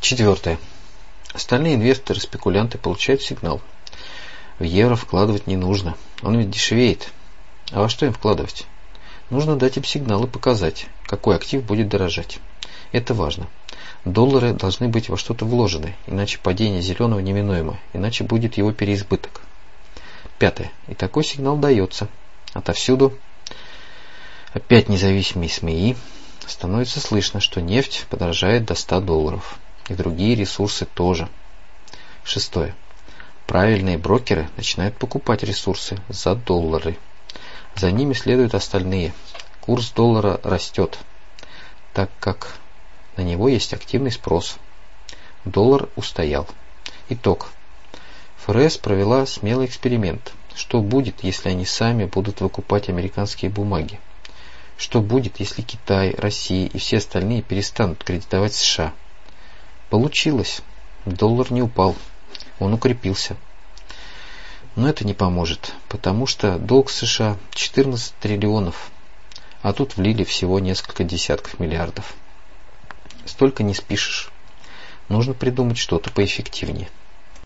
Четвертое. Остальные инвесторы-спекулянты получают сигнал. В евро вкладывать не нужно, он ведь дешевеет. А во что им вкладывать? Нужно дать им сигнал и показать, какой актив будет дорожать. Это важно. Доллары должны быть во что-то вложены, иначе падение зеленого неминуемо, иначе будет его переизбыток. Пятое. И такой сигнал дается. Отовсюду, опять независимые СМИ, становится слышно, что нефть подорожает до $100. И другие ресурсы тоже. Шестое. Правильные брокеры начинают покупать ресурсы за доллары. За ними следуют остальные. Курс доллара растет, так как на него есть активный спрос. Доллар устоял. Итог. ФРС провела смелый эксперимент. Что будет, если они сами будут выкупать американские бумаги? Что будет, если Китай, Россия и все остальные перестанут кредитовать США? Получилось. Доллар не упал. Он укрепился. Но это не поможет, потому что долг США 14 триллионов, а тут влили всего несколько десятков миллиардов. Столько не спишешь. Нужно придумать что-то поэффективнее.